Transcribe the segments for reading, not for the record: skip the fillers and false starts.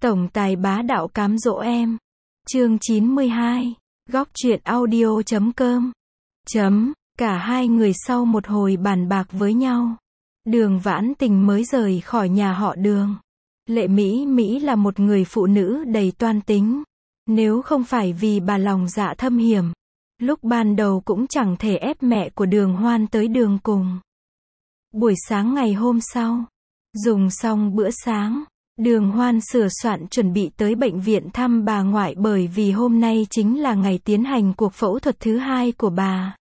Tổng tài bá đạo cám dỗ em. Chương 92. Góc truyện audio.com. Cả hai người sau một hồi bàn bạc với nhau. Đường Vãn Tình mới rời khỏi nhà họ Đường. Lệ Mỹ là một người phụ nữ đầy toan tính. Nếu không phải vì bà lòng dạ thâm hiểm, lúc ban đầu cũng chẳng thể ép mẹ của Đường Hoan tới đường cùng. Buổi sáng ngày hôm sau, dùng xong bữa sáng, Đường Hoan sửa soạn chuẩn bị tới bệnh viện thăm bà ngoại bởi vì hôm nay chính là ngày tiến hành cuộc phẫu thuật thứ 2 của bà.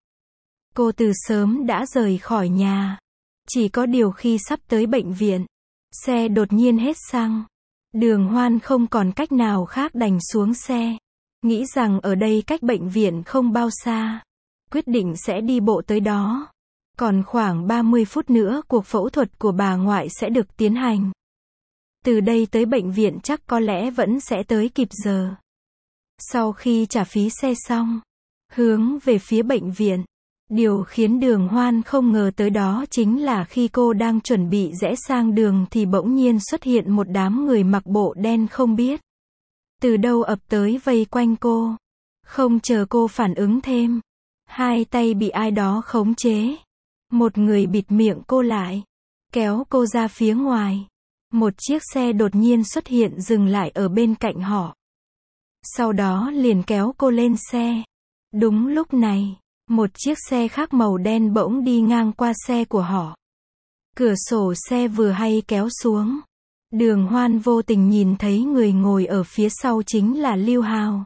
Cô từ sớm đã rời khỏi nhà. Chỉ có điều khi sắp tới bệnh viện, xe đột nhiên hết xăng. Đường Hoan không còn cách nào khác đành xuống xe. Nghĩ rằng ở đây cách bệnh viện không bao xa. Quyết định sẽ đi bộ tới đó. Còn khoảng 30 phút nữa cuộc phẫu thuật của bà ngoại sẽ được tiến hành. Từ đây tới bệnh viện chắc có lẽ vẫn sẽ tới kịp giờ. Sau khi trả phí xe xong, hướng về phía bệnh viện. Điều khiến Đường Hoan không ngờ tới đó chính là khi cô đang chuẩn bị rẽ sang đường thì bỗng nhiên xuất hiện một đám người mặc bộ đen không biết từ đâu ập tới vây quanh cô. Không chờ cô phản ứng thêm, hai tay bị ai đó khống chế. Một người bịt miệng cô lại, kéo cô ra phía ngoài. Một chiếc xe đột nhiên xuất hiện dừng lại ở bên cạnh họ. Sau đó liền kéo cô lên xe. Đúng lúc này, một chiếc xe khác màu đen bỗng đi ngang qua xe của họ. Cửa sổ xe vừa hay kéo xuống. Đường Hoan vô tình nhìn thấy người ngồi ở phía sau chính là Lưu Hào.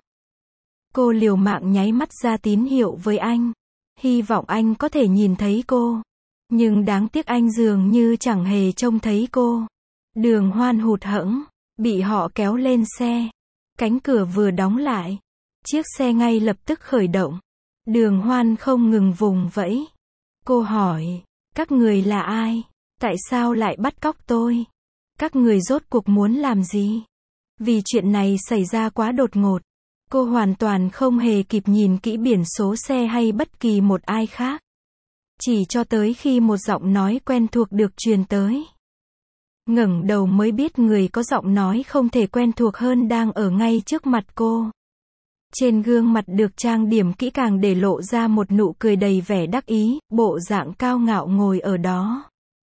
Cô liều mạng nháy mắt ra tín hiệu với anh. Hy vọng anh có thể nhìn thấy cô. Nhưng đáng tiếc anh dường như chẳng hề trông thấy cô. Đường Hoan hụt hẫng, bị họ kéo lên xe. Cánh cửa vừa đóng lại, chiếc xe ngay lập tức khởi động. Đường Hoan không ngừng vùng vẫy. Cô hỏi, các người là ai? Tại sao lại bắt cóc tôi? Các người rốt cuộc muốn làm gì? Vì chuyện này xảy ra quá đột ngột. Cô hoàn toàn không hề kịp nhìn kỹ biển số xe hay bất kỳ một ai khác. Chỉ cho tới khi một giọng nói quen thuộc được truyền tới. Ngẩng đầu mới biết người có giọng nói không thể quen thuộc hơn đang ở ngay trước mặt cô. Trên gương mặt được trang điểm kỹ càng để lộ ra một nụ cười đầy vẻ đắc ý, bộ dạng cao ngạo ngồi ở đó.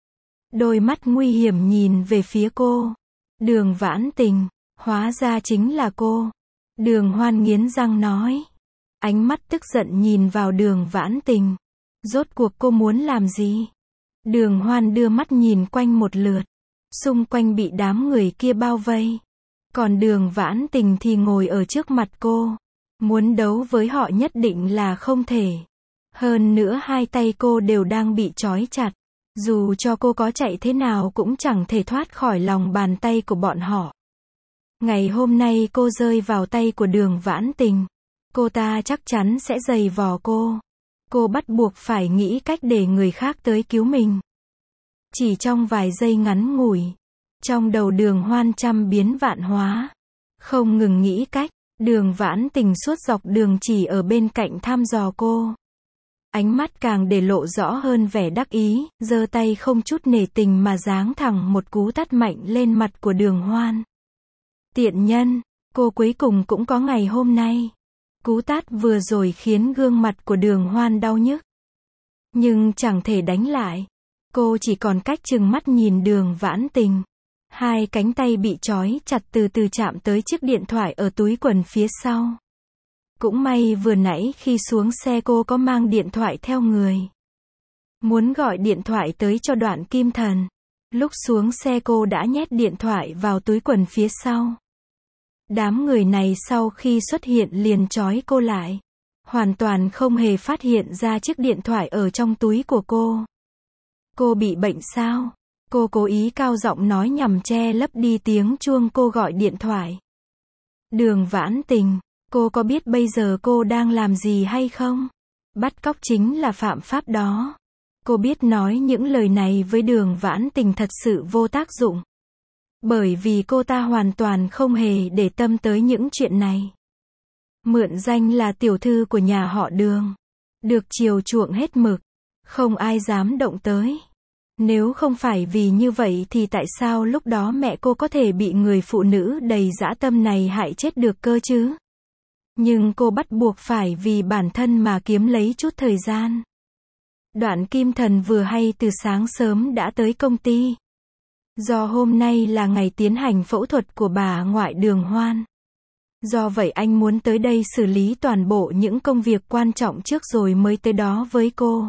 Đôi mắt nguy hiểm nhìn về phía cô. Đường Vãn Tình, hóa ra chính là cô. Đường Hoan nghiến răng nói. Ánh mắt tức giận nhìn vào Đường Vãn Tình. Rốt cuộc cô muốn làm gì? Đường Hoan đưa mắt nhìn quanh một lượt. Xung quanh bị đám người kia bao vây. Còn Đường Vãn Tình thì ngồi ở trước mặt cô. Muốn đấu với họ nhất định là không thể. Hơn nữa hai tay cô đều đang bị trói chặt. Dù cho cô có chạy thế nào cũng chẳng thể thoát khỏi lòng bàn tay của bọn họ. Ngày hôm nay cô rơi vào tay của Đường Vãn Tình. Cô ta chắc chắn sẽ giày vò cô. Cô bắt buộc phải nghĩ cách để người khác tới cứu mình. Chỉ trong vài giây ngắn ngủi, trong đầu Đường Hoan trăm biến vạn hóa. Không ngừng nghĩ cách, Đường Vãn Tình suốt dọc đường chỉ ở bên cạnh thăm dò cô. Ánh mắt càng để lộ rõ hơn vẻ đắc ý, giơ tay không chút nể tình mà giáng thẳng một cú tát mạnh lên mặt của Đường Hoan. Tiện nhân, cô cuối cùng cũng có ngày hôm nay. Cú tát vừa rồi khiến gương mặt của Đường Hoan đau nhức. Nhưng chẳng thể đánh lại. Cô chỉ còn cách trừng mắt nhìn Đường Vãn Tình. Hai cánh tay bị trói chặt từ từ chạm tới chiếc điện thoại ở túi quần phía sau. Cũng may vừa nãy khi xuống xe cô có mang điện thoại theo người. Muốn gọi điện thoại tới cho Đoạn Kim Thần. Lúc xuống xe cô đã nhét điện thoại vào túi quần phía sau. Đám người này sau khi xuất hiện liền trói cô lại. Hoàn toàn không hề phát hiện ra chiếc điện thoại ở trong túi của cô. Cô bị bệnh sao? Cô cố ý cao giọng nói nhằm che lấp đi tiếng chuông cô gọi điện thoại. Đường Vãn Tình, cô có biết bây giờ cô đang làm gì hay không? Bắt cóc chính là phạm pháp đó. Cô biết nói những lời này với Đường Vãn Tình thật sự vô tác dụng. Bởi vì cô ta hoàn toàn không hề để tâm tới những chuyện này. Mượn danh là tiểu thư của nhà họ Đường. Được chiều chuộng hết mực. Không ai dám động tới. Nếu không phải vì như vậy thì tại sao lúc đó mẹ cô có thể bị người phụ nữ đầy dã tâm này hại chết được cơ chứ? Nhưng cô bắt buộc phải vì bản thân mà kiếm lấy chút thời gian. Đoạn Kim Thần vừa hay từ sáng sớm đã tới công ty. Do hôm nay là ngày tiến hành phẫu thuật của bà ngoại Đường Hoan. Do vậy anh muốn tới đây xử lý toàn bộ những công việc quan trọng trước rồi mới tới đó với cô.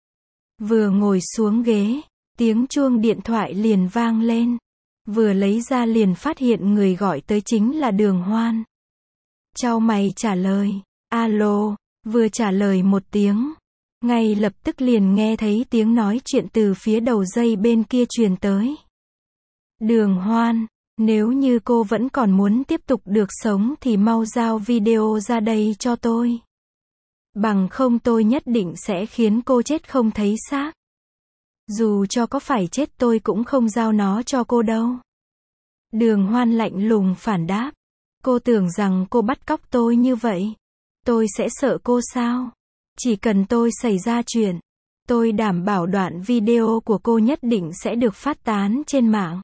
Vừa ngồi xuống ghế, tiếng chuông điện thoại liền vang lên. Vừa lấy ra liền phát hiện người gọi tới chính là Đường Hoan. Chau mày trả lời, alo, vừa trả lời một tiếng. Ngay lập tức liền nghe thấy tiếng nói chuyện từ phía đầu dây bên kia truyền tới. Đường Hoan, nếu như cô vẫn còn muốn tiếp tục được sống thì mau giao video ra đây cho tôi. Bằng không tôi nhất định sẽ khiến cô chết không thấy xác. Dù cho có phải chết tôi cũng không giao nó cho cô đâu. Đường Hoan lạnh lùng phản đáp. Cô tưởng rằng cô bắt cóc tôi như vậy. Tôi sẽ sợ cô sao? Chỉ cần tôi xảy ra chuyện, tôi đảm bảo đoạn video của cô nhất định sẽ được phát tán trên mạng.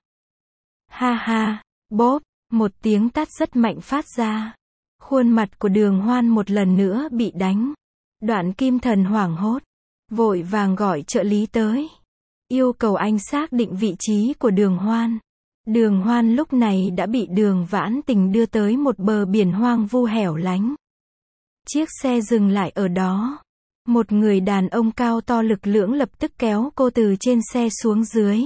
Ha ha, bốp, một tiếng tát rất mạnh phát ra. Khuôn mặt của Đường Hoan một lần nữa bị đánh. Đoạn Kim Thần hoảng hốt, vội vàng gọi trợ lý tới. Yêu cầu anh xác định vị trí của Đường Hoan. Đường Hoan lúc này đã bị Đường Vãn Tình đưa tới một bờ biển hoang vu hẻo lánh. Chiếc xe dừng lại ở đó. Một người đàn ông cao to lực lưỡng lập tức kéo cô từ trên xe xuống dưới.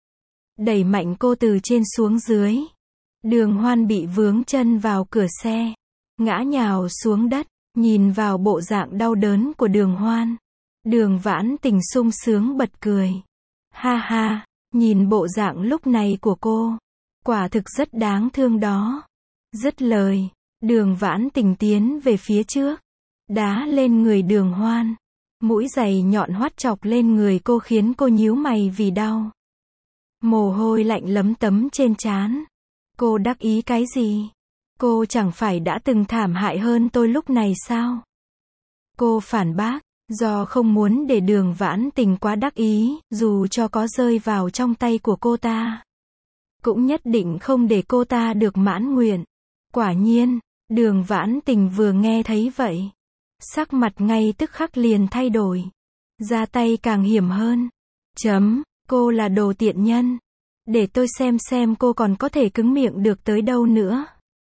Đẩy mạnh cô từ trên xuống dưới. Đường Hoan bị vướng chân vào cửa xe. Ngã nhào xuống đất, nhìn vào bộ dạng đau đớn của Đường Hoan. Đường Vãn Tình sung sướng bật cười. Ha ha, nhìn bộ dạng lúc này của cô. Quả thực rất đáng thương đó. Dứt lời, Đường Vãn Tình tiến về phía trước. Đá lên người Đường Hoan. Mũi giày nhọn hoắt chọc lên người cô khiến cô nhíu mày vì đau. Mồ hôi lạnh lấm tấm trên trán. Cô đắc ý cái gì? Cô chẳng phải đã từng thảm hại hơn tôi lúc này sao? Cô phản bác, do không muốn để Đường Vãn Tình quá đắc ý, dù cho có rơi vào trong tay của cô ta. Cũng nhất định không để cô ta được mãn nguyện. Quả nhiên, Đường Vãn Tình vừa nghe thấy vậy. Sắc mặt ngay tức khắc liền thay đổi. Ra tay càng hiểm hơn. Cô là đồ tiện nhân. Để tôi xem cô còn có thể cứng miệng được tới đâu nữa.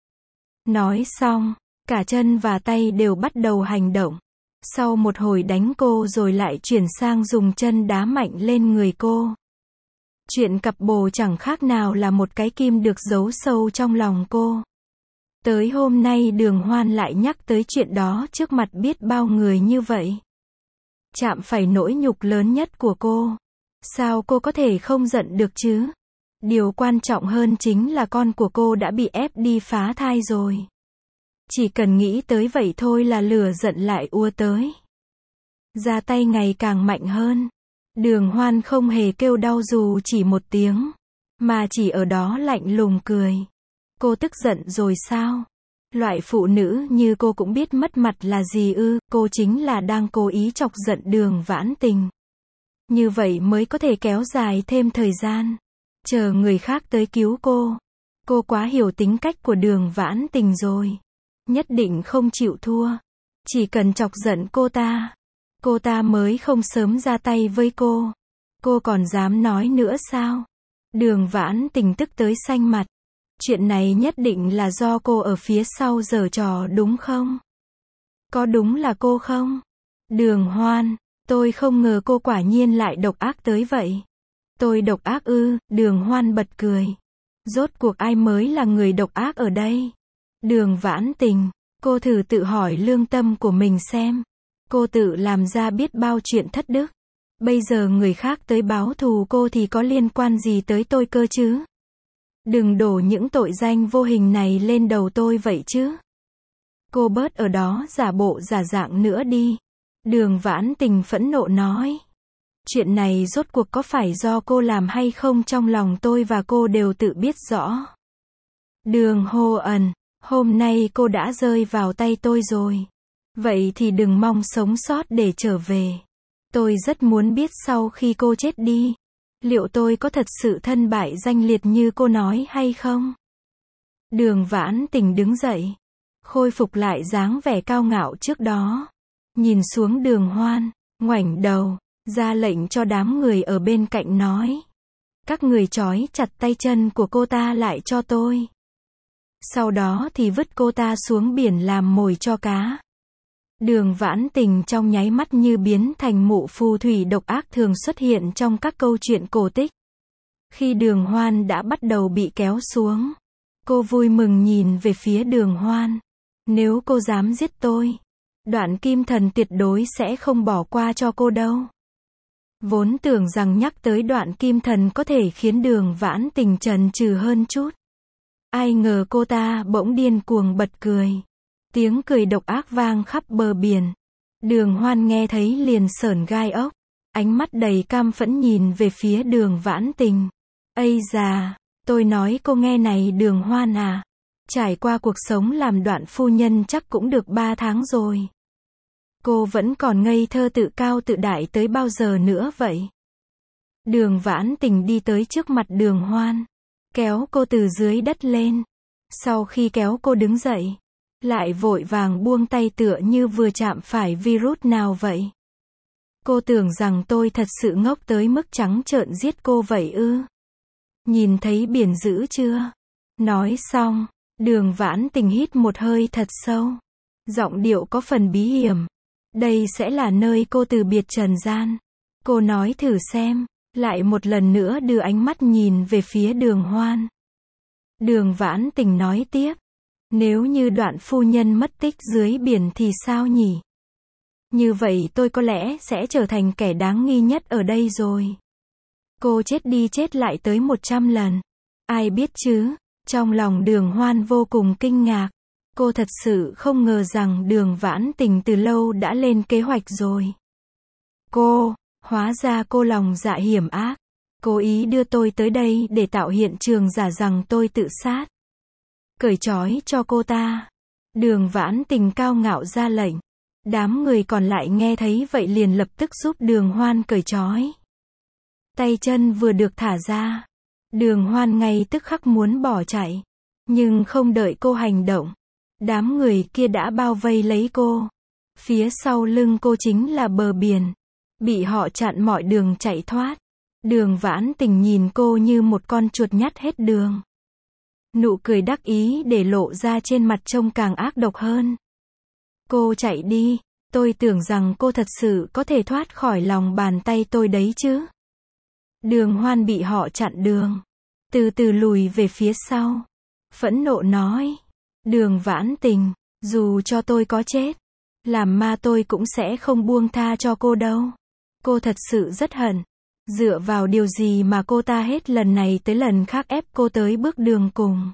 Nói xong, cả chân và tay đều bắt đầu hành động. Sau một hồi đánh cô rồi lại chuyển sang dùng chân đá mạnh lên người cô. Chuyện cặp bồ chẳng khác nào là một cái kim được giấu sâu trong lòng cô. Tới hôm nay Đường Hoan lại nhắc tới chuyện đó trước mặt biết bao người như vậy. Chạm phải nỗi nhục lớn nhất của cô. Sao cô có thể không giận được chứ? Điều quan trọng hơn chính là con của cô đã bị ép đi phá thai rồi. Chỉ cần nghĩ tới vậy thôi là lửa giận lại ùa tới. Ra tay ngày càng mạnh hơn. Đường Hoan không hề kêu đau dù chỉ một tiếng. Mà chỉ ở đó lạnh lùng cười. Cô tức giận rồi sao? Loại phụ nữ như cô cũng biết mất mặt là gì ư? Cô chính là đang cố ý chọc giận Đường Vãn Tình. Như vậy mới có thể kéo dài thêm thời gian. Chờ người khác tới cứu cô. Cô quá hiểu tính cách của Đường Vãn Tình rồi. Nhất định không chịu thua. Chỉ cần chọc giận cô ta mới không sớm ra tay với cô. Cô còn dám nói nữa sao? Đường Vãn Tình tức tới xanh mặt. Chuyện này nhất định là do cô ở phía sau giở trò đúng không? Có đúng là cô không? Đường Hoan, tôi không ngờ cô quả nhiên lại độc ác tới vậy. Tôi độc ác ư? Đường Hoan bật cười. Rốt cuộc ai mới là người độc ác ở đây? Đường Vãn Tình, cô thử tự hỏi lương tâm của mình xem. Cô tự làm ra biết bao chuyện thất đức. Bây giờ người khác tới báo thù cô thì có liên quan gì tới tôi cơ chứ? Đừng đổ những tội danh vô hình này lên đầu tôi vậy chứ. Cô bớt ở đó giả bộ giả dạng nữa đi. Đường Vãn Tình phẫn nộ nói. Chuyện này rốt cuộc có phải do cô làm hay không, trong lòng tôi và cô đều tự biết rõ. Đường Hồ Ẩn, hôm nay cô đã rơi vào tay tôi rồi. Vậy thì đừng mong sống sót để trở về. Tôi rất muốn biết sau khi cô chết đi, Liệu tôi có thật sự thân bại danh liệt như cô nói hay không? Đường Vãn Tình đứng dậy, khôi phục lại dáng vẻ cao ngạo trước đó. Nhìn xuống Đường Hoan, ngoảnh đầu, ra lệnh cho đám người ở bên cạnh nói. Các người trói chặt tay chân của cô ta lại cho tôi. Sau đó thì vứt cô ta xuống biển làm mồi cho cá. Đường Vãn Tình trong nháy mắt như biến thành mụ phù thủy độc ác thường xuất hiện trong các câu chuyện cổ tích. Khi Đường Hoan đã bắt đầu bị kéo xuống, cô vui mừng nhìn về phía Đường Hoan. Nếu cô dám giết tôi, Đoạn Kim Thần tuyệt đối sẽ không bỏ qua cho cô đâu. Vốn tưởng rằng nhắc tới Đoạn Kim Thần có thể khiến Đường Vãn Tình chần chừ hơn chút. Ai ngờ cô ta bỗng điên cuồng bật cười. Tiếng cười độc ác vang khắp bờ biển. Đường Hoan nghe thấy liền sởn gai ốc. Ánh mắt đầy cam phẫn nhìn về phía Đường Vãn Tình. Ây già, tôi nói cô nghe này Đường Hoan à. Trải qua cuộc sống làm Đoạn phu nhân chắc cũng được 3 tháng rồi. Cô vẫn còn ngây thơ tự cao tự đại tới bao giờ nữa vậy? Đường Vãn Tình đi tới trước mặt Đường Hoan, kéo cô từ dưới đất lên. Sau khi kéo cô đứng dậy, lại vội vàng buông tay tựa như vừa chạm phải virus nào vậy. Cô tưởng rằng tôi thật sự ngốc tới mức trắng trợn giết cô vậy ư? Nhìn thấy biển dữ chưa? Nói xong, Đường Vãn Tình hít một hơi thật sâu. Giọng điệu có phần bí hiểm. Đây sẽ là nơi cô từ biệt trần gian. Cô nói thử xem, lại một lần nữa đưa ánh mắt nhìn về phía Đường Hoan. Đường Vãn Tình nói tiếp. Nếu như Đoạn phu nhân mất tích dưới biển thì sao nhỉ? Như vậy tôi có lẽ sẽ trở thành kẻ đáng nghi nhất ở đây rồi. Cô chết đi chết lại tới 100 lần. Ai biết chứ? Trong lòng Đường Hoan vô cùng kinh ngạc. Cô thật sự không ngờ rằng Đường Vãn Tình từ lâu đã lên kế hoạch rồi. Hóa ra cô lòng dạ hiểm ác. Cố ý đưa tôi tới đây để tạo hiện trường giả rằng tôi tự sát. Cởi trói cho cô ta. Đường Vãn Tình cao ngạo ra lệnh. Đám người còn lại nghe thấy vậy liền lập tức giúp Đường Hoan cởi trói. Tay chân vừa được thả ra, Đường Hoan ngay tức khắc muốn bỏ chạy. Nhưng không đợi cô hành động, đám người kia đã bao vây lấy cô. Phía sau lưng cô chính là bờ biển. Bị họ chặn mọi đường chạy thoát. Đường Vãn Tình nhìn cô như một con chuột nhắt hết đường. Nụ cười đắc ý để lộ ra trên mặt trông càng ác độc hơn. Cô chạy đi, tôi tưởng rằng cô thật sự có thể thoát khỏi lòng bàn tay tôi đấy chứ. Đường Hoan bị họ chặn đường, từ từ lùi về phía sau. Phẫn nộ nói, Đường Vãn Tình, dù cho tôi có chết, làm ma tôi cũng sẽ không buông tha cho cô đâu. Cô thật sự rất hận. Dựa vào điều gì mà cô ta hết lần này tới lần khác ép cô tới bước đường cùng?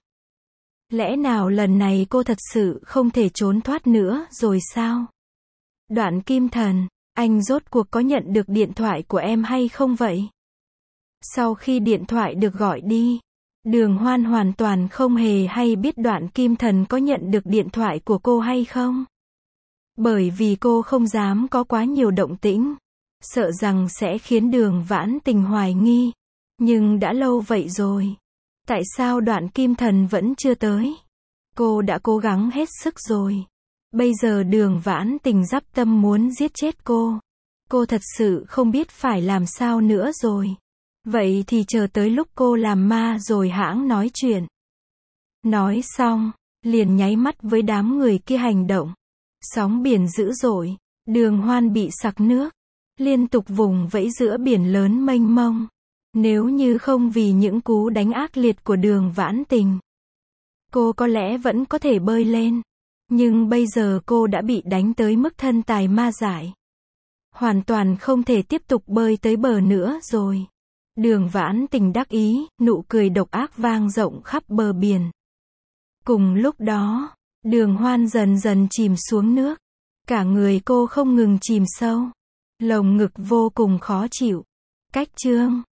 Lẽ nào lần này cô thật sự không thể trốn thoát nữa rồi sao? Đoạn Kim Thần, anh rốt cuộc có nhận được điện thoại của em hay không vậy? Sau khi điện thoại được gọi đi, Đường Hoan hoàn toàn không hề hay biết Đoạn Kim Thần có nhận được điện thoại của cô hay không. Bởi vì cô không dám có quá nhiều động tĩnh, sợ rằng sẽ khiến Đường Vãn Tình hoài nghi. Nhưng đã lâu vậy rồi, tại sao Đoạn Kim Thần vẫn chưa tới? Cô đã cố gắng hết sức rồi. Bây giờ Đường Vãn Tình dắp tâm muốn giết chết cô. Cô thật sự không biết phải làm sao nữa rồi. Vậy thì chờ tới lúc cô làm ma rồi hãng nói chuyện. Nói xong, liền nháy mắt với đám người kia hành động. Sóng biển dữ dội, Đường Hoan bị sặc nước, liên tục vùng vẫy giữa biển lớn mênh mông. Nếu như không vì những cú đánh ác liệt của Đường Vãn Tình, cô có lẽ vẫn có thể bơi lên. Nhưng bây giờ cô đã bị đánh tới mức thân tài ma dại. Hoàn toàn không thể tiếp tục bơi tới bờ nữa rồi. Đường Vãn Tình đắc ý, nụ cười độc ác vang rộng khắp bờ biển. Cùng lúc đó, Đường Hoan dần dần chìm xuống nước. Cả người cô không ngừng chìm sâu. Lồng ngực vô cùng khó chịu. Cách chương